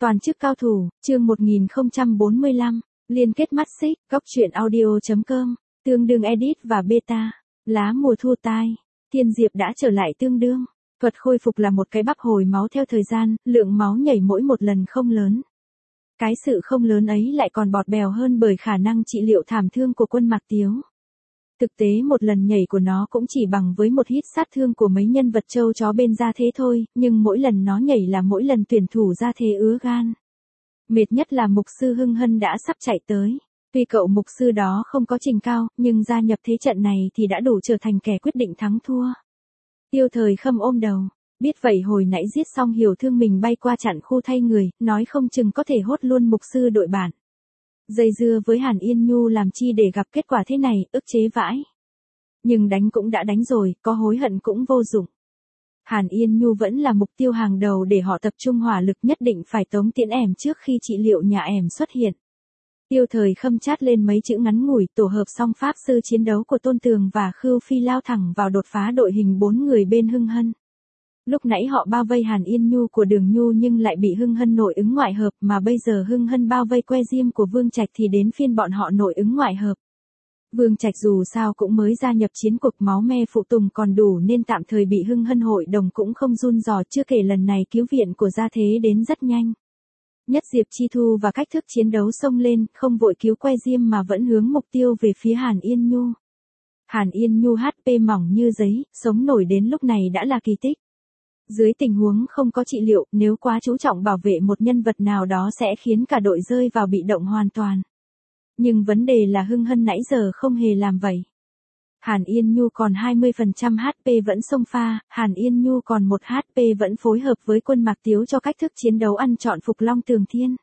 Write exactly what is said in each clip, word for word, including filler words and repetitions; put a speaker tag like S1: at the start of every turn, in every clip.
S1: Toàn chức cao thủ, chương một nghìn không trăm bốn mươi lăm, liên kết mắt xích, góc truyện audio chấm com, tương đương edit và beta, lá mùa thu tai, Thiên Diệp đã trở lại tương đương, thuật khôi phục là một cái bắp hồi máu theo thời gian, lượng máu nhảy mỗi một lần không lớn. Cái sự không lớn ấy lại còn bọt bèo hơn bởi khả năng trị liệu thảm thương của Quân Mạc Tiếu. Thực tế một lần nhảy của nó cũng chỉ bằng với một hít sát thương của mấy nhân vật trâu chó bên gia thế thôi, nhưng mỗi lần nó nhảy là mỗi lần tuyển thủ gia thế ứa gan. Mệt nhất là mục sư Hưng Hân đã sắp chạy tới. Tuy cậu mục sư đó không có trình cao, nhưng gia nhập thế trận này thì đã đủ trở thành kẻ quyết định thắng thua. Tiêu Thời Khâm ôm đầu, biết vậy hồi nãy giết xong hiểu thương mình bay qua chặn khu thay người, nói không chừng có thể hốt luôn mục sư đội bạn. Dây dưa với Hàn Yên Nhu làm chi để gặp kết quả thế này, ức chế vãi. Nhưng đánh cũng đã đánh rồi, có hối hận cũng vô dụng. Hàn Yên Nhu vẫn là mục tiêu hàng đầu để họ tập trung hỏa lực, nhất định phải tống tiễn ẻm trước khi trị liệu nhà ẻm xuất hiện. Tiêu Thời Khâm chát lên mấy chữ ngắn ngủi, tổ hợp song pháp sư chiến đấu của Tôn Tường và Khưu Phi lao thẳng vào đột phá đội hình bốn người bên Hưng Hân. Lúc nãy họ bao vây Hàn Yên Nhu của Đường Nhu nhưng lại bị Hưng Hân nội ứng ngoại hợp, mà bây giờ Hưng Hân bao vây que diêm của Vương Trạch thì đến phiên bọn họ nội ứng ngoại hợp. Vương Trạch dù sao cũng mới gia nhập chiến cuộc, máu me phụ tùng còn đủ nên tạm thời bị Hưng Hân hội đồng cũng không run rò, chưa kể lần này cứu viện của gia thế đến rất nhanh. Nhất Diệp Chi Thu và cách thức chiến đấu xông lên, không vội cứu que diêm mà vẫn hướng mục tiêu về phía Hàn Yên Nhu. Hàn Yên Nhu hát pê mỏng như giấy, sống nổi đến lúc này đã là kỳ tích. Dưới tình huống không có trị liệu, nếu quá chú trọng bảo vệ một nhân vật nào đó sẽ khiến cả đội rơi vào bị động hoàn toàn. Nhưng vấn đề là Hưng Hân nãy giờ không hề làm vậy. Hàn Yên Nhu còn hai mươi phần trăm hát pê vẫn xông pha, Hàn Yên Nhu còn một hát pê vẫn phối hợp với Quân Mạc Tiếu cho cách thức chiến đấu ăn trọn Phục Long Tường Thiên.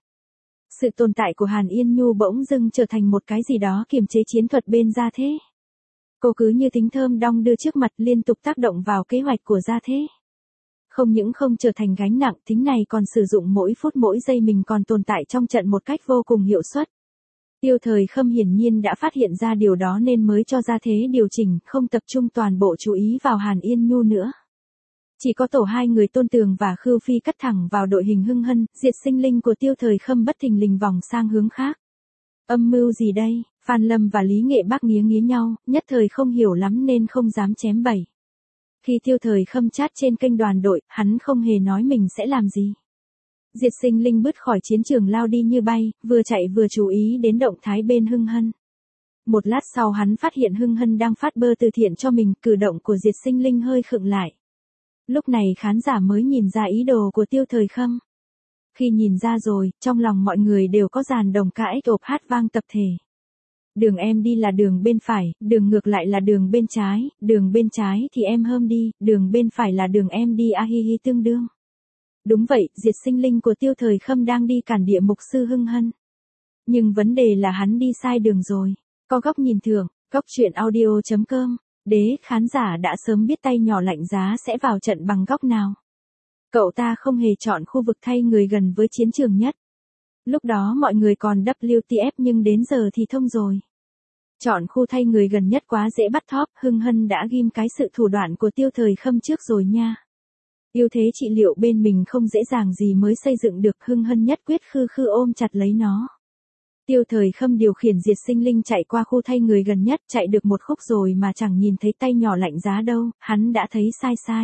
S1: Sự tồn tại của Hàn Yên Nhu bỗng dưng trở thành một cái gì đó kiềm chế chiến thuật bên gia thế. Cô cứ như thính thơm đong đưa trước mặt, liên tục tác động vào kế hoạch của gia thế. Không những không trở thành gánh nặng, thính này còn sử dụng mỗi phút mỗi giây mình còn tồn tại trong trận một cách vô cùng hiệu suất. Tiêu Thời Khâm hiển nhiên đã phát hiện ra điều đó nên mới cho gia thế điều chỉnh, không tập trung toàn bộ chú ý vào Hàn Yên Nhu nữa. Chỉ có tổ hai người Tôn Tường và Khưu Phi cắt thẳng vào đội hình Hưng Hân, diệt sinh linh của Tiêu Thời Khâm bất thình lình vòng sang hướng khác. Âm mưu gì đây? Phan Lâm và Lý Nghệ Bác nghía nghía nhau, nhất thời không hiểu lắm nên không dám chém bẩy. Khi Tiêu Thời Khâm chat trên kênh đoàn đội, hắn không hề nói mình sẽ làm gì. Diệt sinh linh bứt khỏi chiến trường lao đi như bay, vừa chạy vừa chú ý đến động thái bên Hưng Hân. Một lát sau hắn phát hiện Hưng Hân đang phát bơ từ thiện cho mình, cử động của diệt sinh linh hơi khựng lại. Lúc này khán giả mới nhìn ra ý đồ của Tiêu Thời Khâm. Khi nhìn ra rồi, trong lòng mọi người đều có dàn đồng ca ếch ộp hát vang tập thể. Đường em đi là đường bên phải, đường ngược lại là đường bên trái, đường bên trái thì em hâm đi, đường bên phải là đường em đi a hi hi tương đương. Đúng vậy, diệt sinh linh của Tiêu Thời Khâm đang đi cản địa mục sư Hưng Hân. Nhưng vấn đề là hắn đi sai đường rồi. Có góc nhìn thưởng, góc truyện audio chấm com, đế khán giả đã sớm biết tay nhỏ lạnh giá sẽ vào trận bằng góc nào. Cậu ta không hề chọn khu vực thay người gần với chiến trường nhất. Lúc đó mọi người còn vê kép tê ép nhưng đến giờ thì thông rồi. Chọn khu thay người gần nhất quá dễ bắt thóp, Hưng Hân đã ghim cái sự thủ đoạn của Tiêu Thời Khâm trước rồi nha. Ưu thế trị liệu bên mình không dễ dàng gì mới xây dựng được, Hưng Hân nhất quyết khư khư ôm chặt lấy nó. Tiêu Thời Khâm điều khiển diệt sinh linh chạy qua khu thay người gần nhất, chạy được một khúc rồi mà chẳng nhìn thấy tay nhỏ lạnh giá đâu, hắn đã thấy sai sai.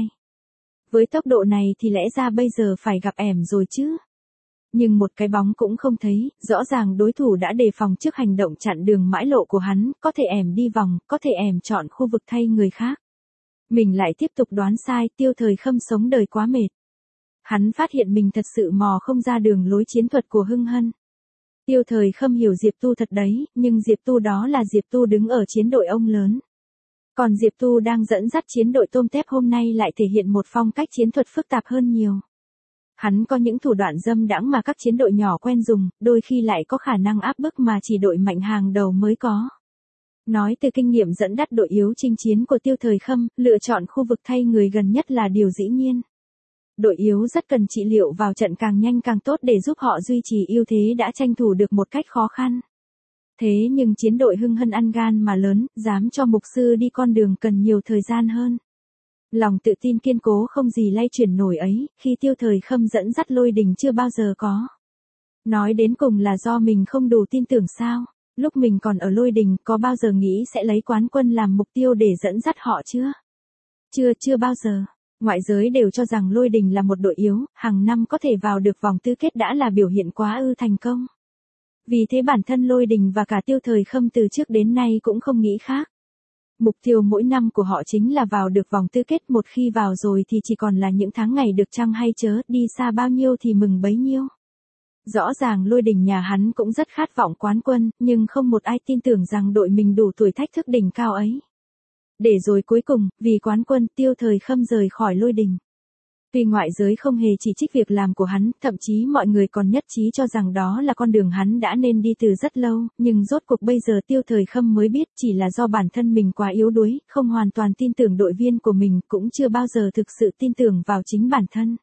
S1: Với tốc độ này thì lẽ ra bây giờ phải gặp ẻm rồi chứ. Nhưng một cái bóng cũng không thấy, rõ ràng đối thủ đã đề phòng trước hành động chặn đường mãi lộ của hắn, có thể ẻm đi vòng, có thể ẻm chọn khu vực thay người khác. Mình lại tiếp tục đoán sai, Tiêu Thời Khâm sống đời quá mệt. Hắn phát hiện mình thật sự mò không ra đường lối chiến thuật của Hưng Hân. Tiêu Thời Khâm hiểu Diệp Tu thật đấy, nhưng Diệp Tu đó là Diệp Tu đứng ở chiến đội ông lớn. Còn Diệp Tu đang dẫn dắt chiến đội tôm tép hôm nay lại thể hiện một phong cách chiến thuật phức tạp hơn nhiều. Hắn có những thủ đoạn dâm đãng mà các chiến đội nhỏ quen dùng, đôi khi lại có khả năng áp bức mà chỉ đội mạnh hàng đầu mới có. Nói từ kinh nghiệm dẫn dắt đội yếu chinh chiến của Tiêu Thời Khâm, lựa chọn khu vực thay người gần nhất là điều dĩ nhiên. Đội yếu rất cần trị liệu vào trận càng nhanh càng tốt để giúp họ duy trì ưu thế đã tranh thủ được một cách khó khăn. Thế nhưng chiến đội Hưng Hân ăn gan mà lớn, dám cho mục sư đi con đường cần nhiều thời gian hơn. Lòng tự tin kiên cố không gì lay chuyển nổi ấy, khi Tiêu Thời Khâm dẫn dắt lôi đình chưa bao giờ có. Nói đến cùng là do mình không đủ tin tưởng sao? Lúc mình còn ở Lôi Đình có bao giờ nghĩ sẽ lấy quán quân làm mục tiêu để dẫn dắt họ chưa? Chưa, chưa bao giờ. Ngoại giới đều cho rằng Lôi Đình là một đội yếu, hàng năm có thể vào được vòng tứ kết đã là biểu hiện quá ư thành công. Vì thế bản thân Lôi Đình và cả Tiêu Thời Khâm từ trước đến nay cũng không nghĩ khác. Mục tiêu mỗi năm của họ chính là vào được vòng tứ kết, một khi vào rồi thì chỉ còn là những tháng ngày được chăng hay chớ, đi xa bao nhiêu thì mừng bấy nhiêu. Rõ ràng Lôi Đình nhà hắn cũng rất khát vọng quán quân, nhưng không một ai tin tưởng rằng đội mình đủ tuổi thách thức đỉnh cao ấy. Để rồi cuối cùng, vì quán quân, Tiêu Thời Khâm rời khỏi Lôi Đình. Tuy ngoại giới không hề chỉ trích việc làm của hắn, thậm chí mọi người còn nhất trí cho rằng đó là con đường hắn đã nên đi từ rất lâu, nhưng rốt cuộc bây giờ Tiêu Thời Khâm mới biết chỉ là do bản thân mình quá yếu đuối, không hoàn toàn tin tưởng đội viên của mình, cũng chưa bao giờ thực sự tin tưởng vào chính bản thân.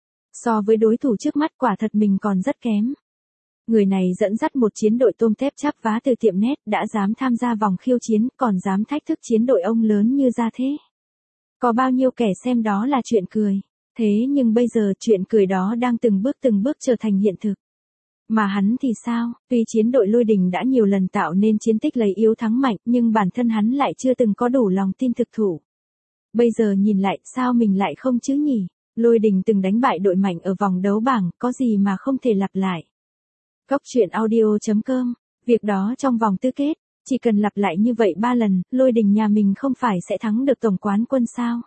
S1: So với đối thủ trước mắt quả thật mình còn rất kém. Người này dẫn dắt một chiến đội tôm tép chắp vá từ tiệm nét, đã dám tham gia vòng khiêu chiến, còn dám thách thức chiến đội ông lớn như Gia Thế. Có bao nhiêu kẻ xem đó là chuyện cười. Thế nhưng bây giờ chuyện cười đó đang từng bước từng bước trở thành hiện thực. Mà hắn thì sao? Tuy chiến đội Lôi Đình đã nhiều lần tạo nên chiến tích lấy yếu thắng mạnh, nhưng bản thân hắn lại chưa từng có đủ lòng tin thực thủ. Bây giờ nhìn lại, sao mình lại không chứ nhỉ? Lôi Đình từng đánh bại đội mạnh ở vòng đấu bảng, có gì mà không thể lặp lại. Góc truyện audio chấm com, việc đó trong vòng tứ kết, chỉ cần lặp lại như vậy ba lần, Lôi Đình nhà mình không phải sẽ thắng được tổng quán quân sao?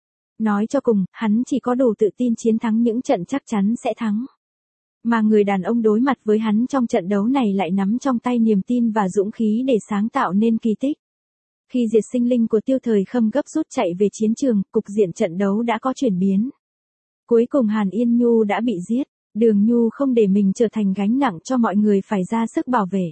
S1: Nói cho cùng, hắn chỉ có đủ tự tin chiến thắng những trận chắc chắn sẽ thắng. Mà người đàn ông đối mặt với hắn trong trận đấu này lại nắm trong tay niềm tin và dũng khí để sáng tạo nên kỳ tích. Khi Diệt Sinh Linh của Tiêu Thời Khâm gấp rút chạy về chiến trường, cục diện trận đấu đã có chuyển biến. Cuối cùng Hàn Yên Nhu đã bị giết, Đường Nhu không để mình trở thành gánh nặng cho mọi người phải ra sức bảo vệ.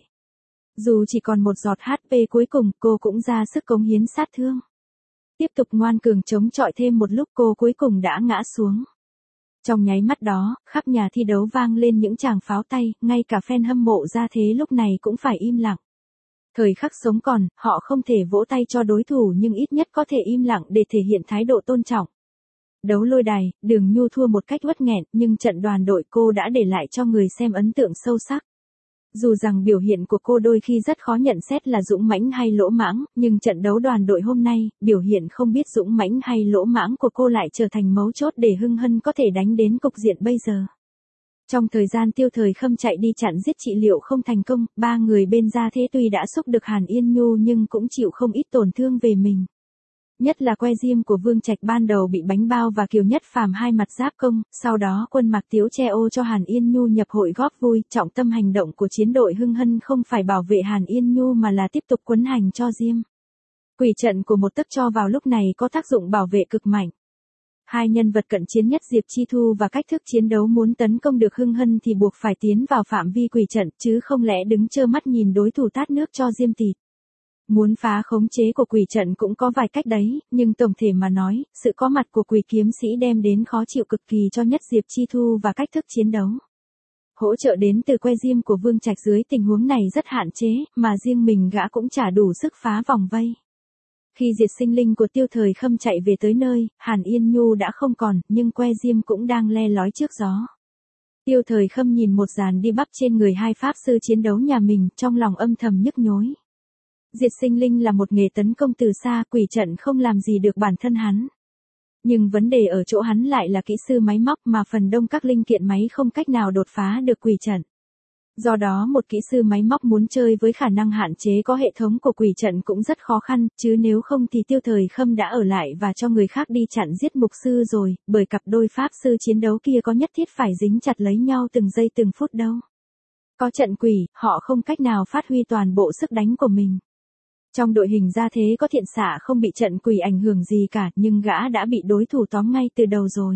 S1: Dù chỉ còn một giọt hát pê cuối cùng, cô cũng ra sức cống hiến sát thương. Tiếp tục ngoan cường chống chọi thêm một lúc, cô cuối cùng đã ngã xuống. Trong nháy mắt đó, khắp nhà thi đấu vang lên những tràng pháo tay, ngay cả fan hâm mộ Gia Thế lúc này cũng phải im lặng. Thời khắc sống còn, họ không thể vỗ tay cho đối thủ nhưng ít nhất có thể im lặng để thể hiện thái độ tôn trọng. Đấu lôi đài, Đường Nhu thua một cách uất nghẹn, nhưng trận đoàn đội cô đã để lại cho người xem ấn tượng sâu sắc. Dù rằng biểu hiện của cô đôi khi rất khó nhận xét là dũng mãnh hay lỗ mãng, nhưng trận đấu đoàn đội hôm nay, biểu hiện không biết dũng mãnh hay lỗ mãng của cô lại trở thành mấu chốt để Hưng Hân có thể đánh đến cục diện bây giờ. Trong thời gian Tiêu Thời Khâm chạy đi chặn giết trị liệu không thành công, ba người bên Gia Thế tuy đã xúc được Hàn Yên Nhu nhưng cũng chịu không ít tổn thương về mình. Nhất là que diêm của Vương Trạch ban đầu bị bánh bao và Kiều Nhất Phàm hai mặt giáp công, sau đó Quân Mạc Tiếu che ô cho Hàn Yên Nhu nhập hội góp vui, trọng tâm hành động của chiến đội Hưng Hân không phải bảo vệ Hàn Yên Nhu mà là tiếp tục quấn hành cho diêm. Quỷ trận của một tấc cho vào lúc này có tác dụng bảo vệ cực mạnh. Hai nhân vật cận chiến nhất Diệp Chi Thu và cách thức chiến đấu muốn tấn công được Hưng Hân thì buộc phải tiến vào phạm vi quỷ trận chứ không lẽ đứng trơ mắt nhìn đối thủ tát nước cho diêm tịt. Muốn phá khống chế của quỷ trận cũng có vài cách đấy, nhưng tổng thể mà nói, sự có mặt của quỷ kiếm sĩ đem đến khó chịu cực kỳ cho nhất Diệp Chi Thu và cách thức chiến đấu. Hỗ trợ đến từ que diêm của Vương Trạch dưới tình huống này rất hạn chế, mà riêng mình gã cũng chả đủ sức phá vòng vây. Khi Diệt Sinh Linh của Tiêu Thời Khâm chạy về tới nơi, Hàn Yên Nhu đã không còn, nhưng que diêm cũng đang le lói trước gió. Tiêu Thời Khâm nhìn một dàn đi bắp trên người hai pháp sư chiến đấu nhà mình, trong lòng âm thầm nhức nhối. Diệt Sinh Linh là một nghề tấn công từ xa, quỷ trận không làm gì được bản thân hắn. Nhưng vấn đề ở chỗ hắn lại là kỹ sư máy móc mà phần đông các linh kiện máy không cách nào đột phá được quỷ trận. Do đó một kỹ sư máy móc muốn chơi với khả năng hạn chế có hệ thống của quỷ trận cũng rất khó khăn, chứ nếu không thì Tiêu Thời Khâm đã ở lại và cho người khác đi chặn giết mục sư rồi, bởi cặp đôi pháp sư chiến đấu kia có nhất thiết phải dính chặt lấy nhau từng giây từng phút đâu. Có trận quỷ, họ không cách nào phát huy toàn bộ sức đánh của mình. Trong đội hình Gia Thế có Thiện Xạ không bị trận quỷ ảnh hưởng gì cả, nhưng gã đã bị đối thủ tóm ngay từ đầu rồi.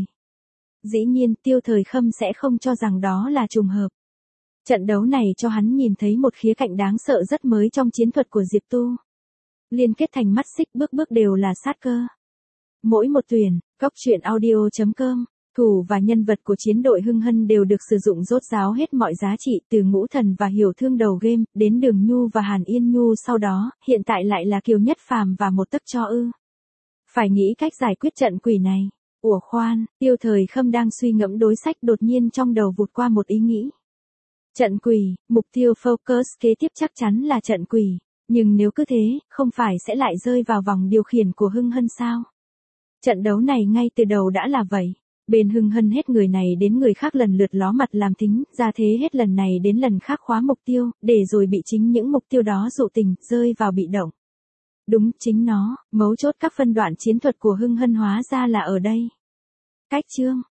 S1: Dĩ nhiên, Tiêu Thời Khâm sẽ không cho rằng đó là trùng hợp. Trận đấu này cho hắn nhìn thấy một khía cạnh đáng sợ rất mới trong chiến thuật của Diệp Tu. Liên kết thành mắt xích, bước bước đều là sát cơ. Mỗi một tuyển, góc truyện audio chấm com, thủ và nhân vật của chiến đội Hưng Hân đều được sử dụng rốt ráo hết mọi giá trị, từ Ngũ Thần và Hiểu Thương đầu game, đến Đường Nhu và Hàn Yên Nhu sau đó, hiện tại lại là Kiều Nhất Phàm và một tấc cho ư. Phải nghĩ cách giải quyết trận quỷ này. Ủa khoan, Tiêu Thời Khâm đang suy ngẫm đối sách, đột nhiên trong đầu vụt qua một ý nghĩ. Trận quỷ, mục tiêu focus kế tiếp chắc chắn là trận quỷ. Nhưng nếu cứ thế, không phải sẽ lại rơi vào vòng điều khiển của Hưng Hân sao? Trận đấu này ngay từ đầu đã là vậy. Bên Hưng Hân hết người này đến người khác lần lượt ló mặt làm thính, ra thế hết lần này đến lần khác khóa mục tiêu, để rồi bị chính những mục tiêu đó dụ tình, rơi vào bị động. Đúng, chính nó, mấu chốt các phân đoạn chiến thuật của Hưng Hân hóa ra là ở đây. Cách chương,